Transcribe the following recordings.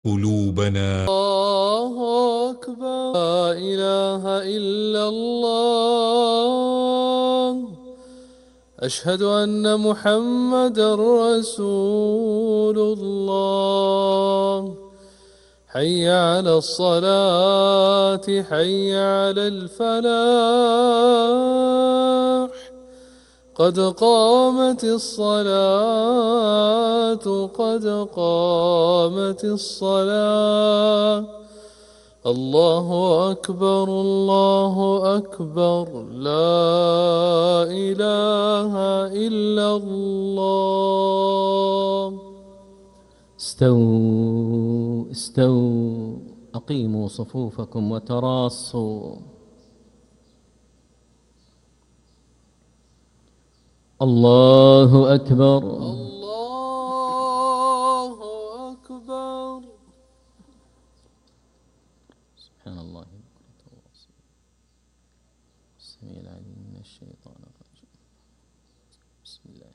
قلوبنا. الله أكبر، لا إله إلا الله، أشهد أن محمدا رسول الله. حي على الصلاة، حي على الفلاح، قد قامت الصلاة، قد قامت الصلاة. الله أكبر، الله أكبر، لا إله إلا الله. استووا استووا، أقيموا صفوفكم وتراصوا. الله أكبر. الله أكبر. سبحان الله السميع العليم من الشيطان الرجيم. بسم الله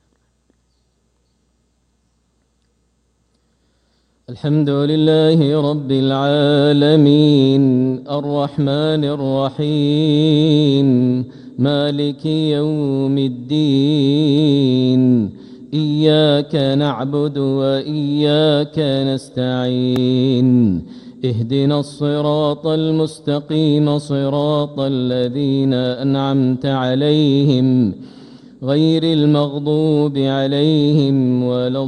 الحمد لله رب العالمين، الرحمن الرحيم، مالك يوم الدين. إياك نعبد وإياك نستعين، اهدنا الصراط المستقيم، صراط الذين أنعمت عليهم غير المغضوب عليهم ولا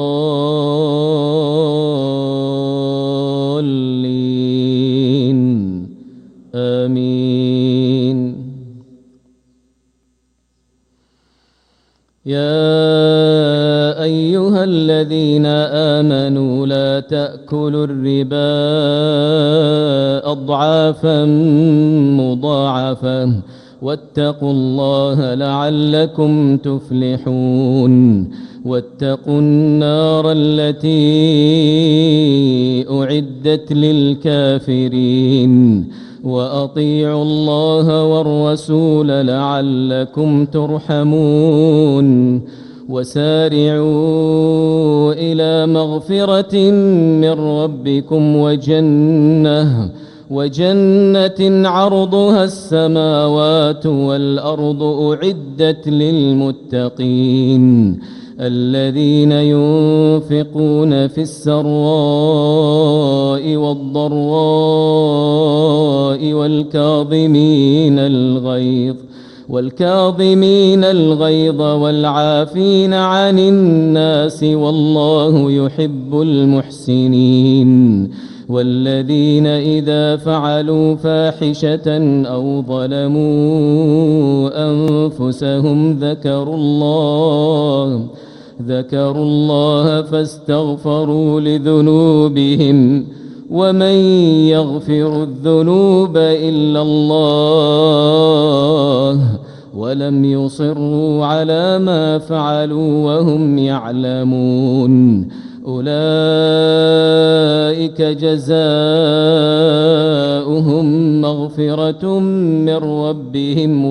الضالين، آمين. يا أيها الذين آمنوا لا تأكلوا الربا أضعافا مضاعفة، واتقوا الله لعلكم تفلحون. واتقوا النار التي أعدت للكافرين، وأطيعوا الله والرسول لعلكم ترحمون. وسارعوا إلى مغفرة من ربكم وجنة عرضها السماوات والأرض أعدت للمتقين، الذين ينفقون في السراء والضراء والكاظمين الغيظ والعافين عن الناس، والله يحب المحسنين. والذين إذا فعلوا فاحشة أو ظلموا أنفسهم ذكروا الله فاستغفروا لذنوبهم، ومن يغفر الذنوب إلا الله، ولم يصروا على ما فعلوا وهم يعلمون. أولئك جزاؤهم مغفرة من ربهم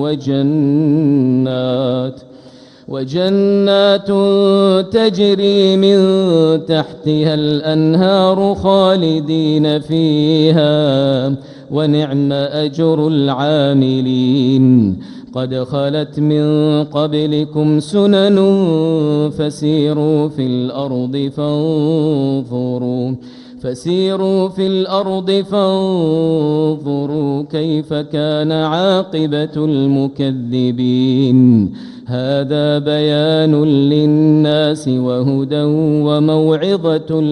وجنات تجري من تحتها الأنهار خالدين فيها، ونعم أجر العاملين. قد خلت من قبلكم سنن فسيروا في الأرض فانظروا كيف كان عاقبة المكذبين. هذا بيان للناس وهدى وموعظة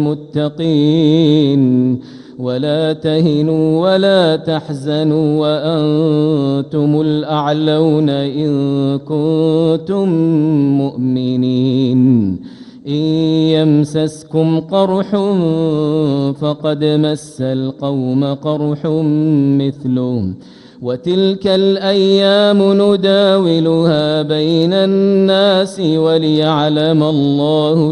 للمتقين. ولا تهنوا ولا تحزنوا وأنتم الأعلون إن كنتم مؤمنين. إن يمسسكم قرح فقد مس القوم قرح مثله، وتلك الأيام نداولها بين الناس وليعلم الله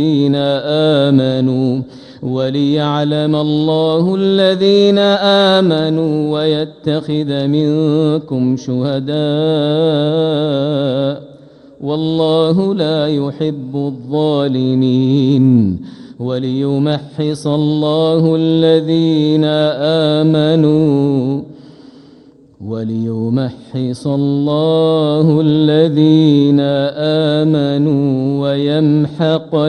الذين آمنوا ويتخذ منكم شهداء، والله لا يحب الظالمين. وليمحص الله الذين آمنوا ويمحق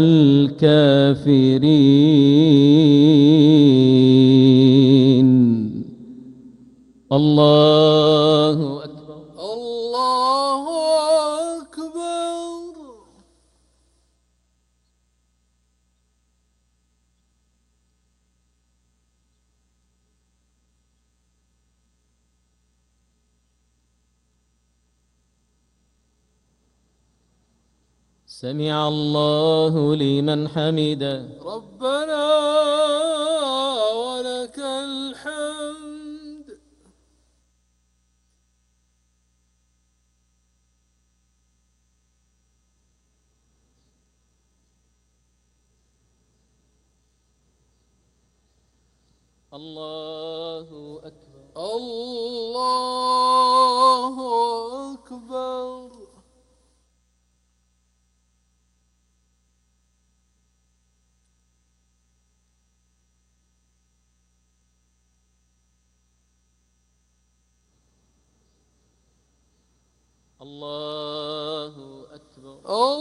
الكافرين. الله أكبر. الله أكبر. سمع الله لمن حمده. ربنا ولك الحمد. الله أكبر. الله أكبر. الله أكبر.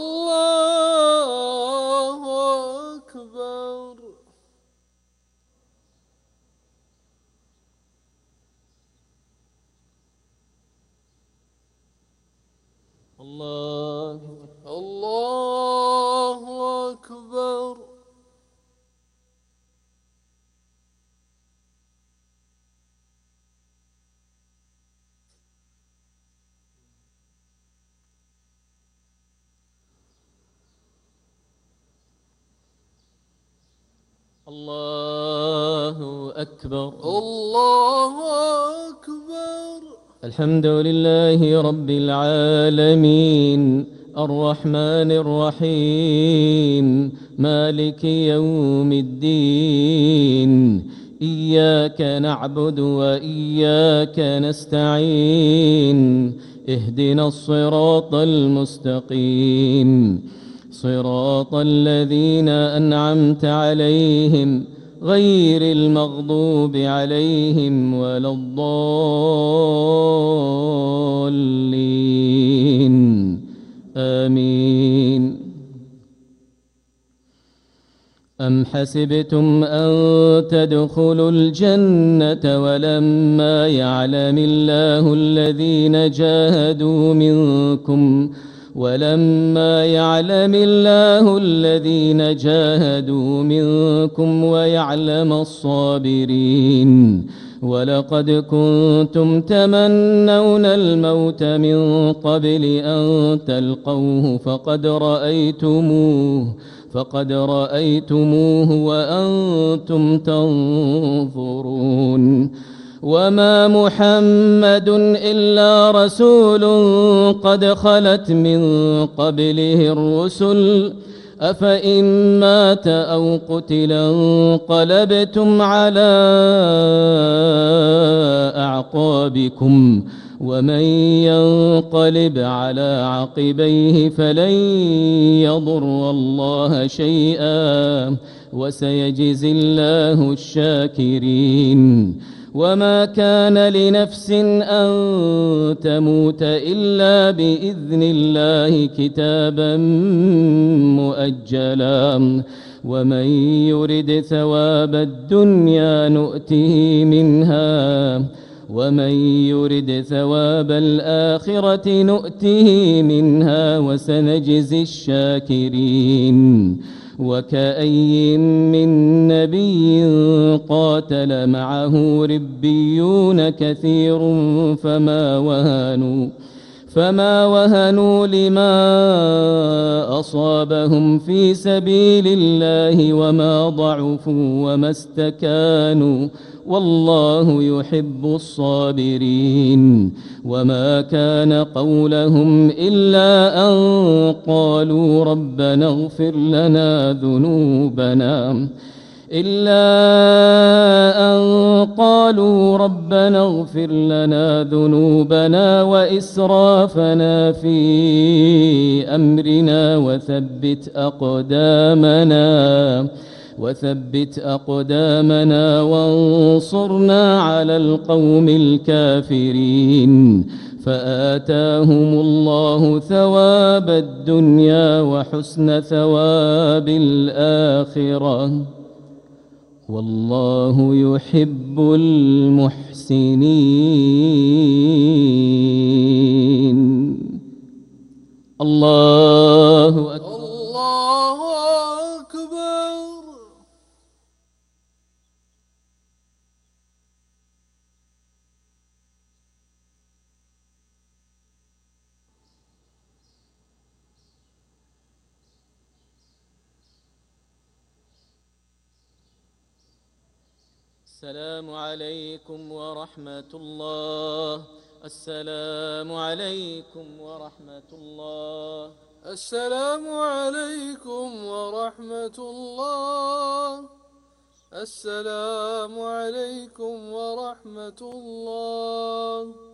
الله أكبر. الله الله أكبر. الله أكبر. الله أكبر. الحمد لله رب العالمين الرحمن الرحيم مالك يوم الدين. إياك نعبد وإياك نستعين. اهدنا الصراط المستقيم صراط الذين أنعمت عليهم غير المغضوب عليهم ولا الضالين. آمين. أم حسبتم أن تدخلوا الجنة ولما يعلم الله الذين جاهدوا منكم ويعلم الصابرين. ولقد كنتم تمنون الموت من قبل أن تلقوه فقد رأيتموه وأنتم تنظرون. وما محمد إلا رسول قد خلت من قبله الرسل أفإن مات أو قتل انقلبتم على أعقابكم ومن ينقلب على عقبيه فلن يضر الله شيئا وسيجزي الله الشاكرين. وما كان لنفس أن تموت إلا بإذن الله كتابا مؤجلا ومن يرد ثواب الدنيا نؤته منها ومن يرد ثواب الآخرة نؤته منها وسنجزي الشاكرين. وكأي من نبي قاتل معه ربيون كثير فما وهنوا لما أصابهم في سبيل الله وما ضعفوا وما استكانوا والله يحب الصابرين. وما كان قولهم إلا أن قالوا ربنا اغفر لنا ذنوبنا وإسرافنا في أمرنا وثبت أقدامنا وانصرنا على القوم الكافرين. فآتاهم الله ثواب الدنيا وحسن ثواب الآخرة، والله يحب المحسنين. الله أكبر. الله أكبر. السلام عليكم ورحمة الله. السلام عليكم ورحمة الله. السلام عليكم ورحمة الله. السلام عليكم ورحمة الله.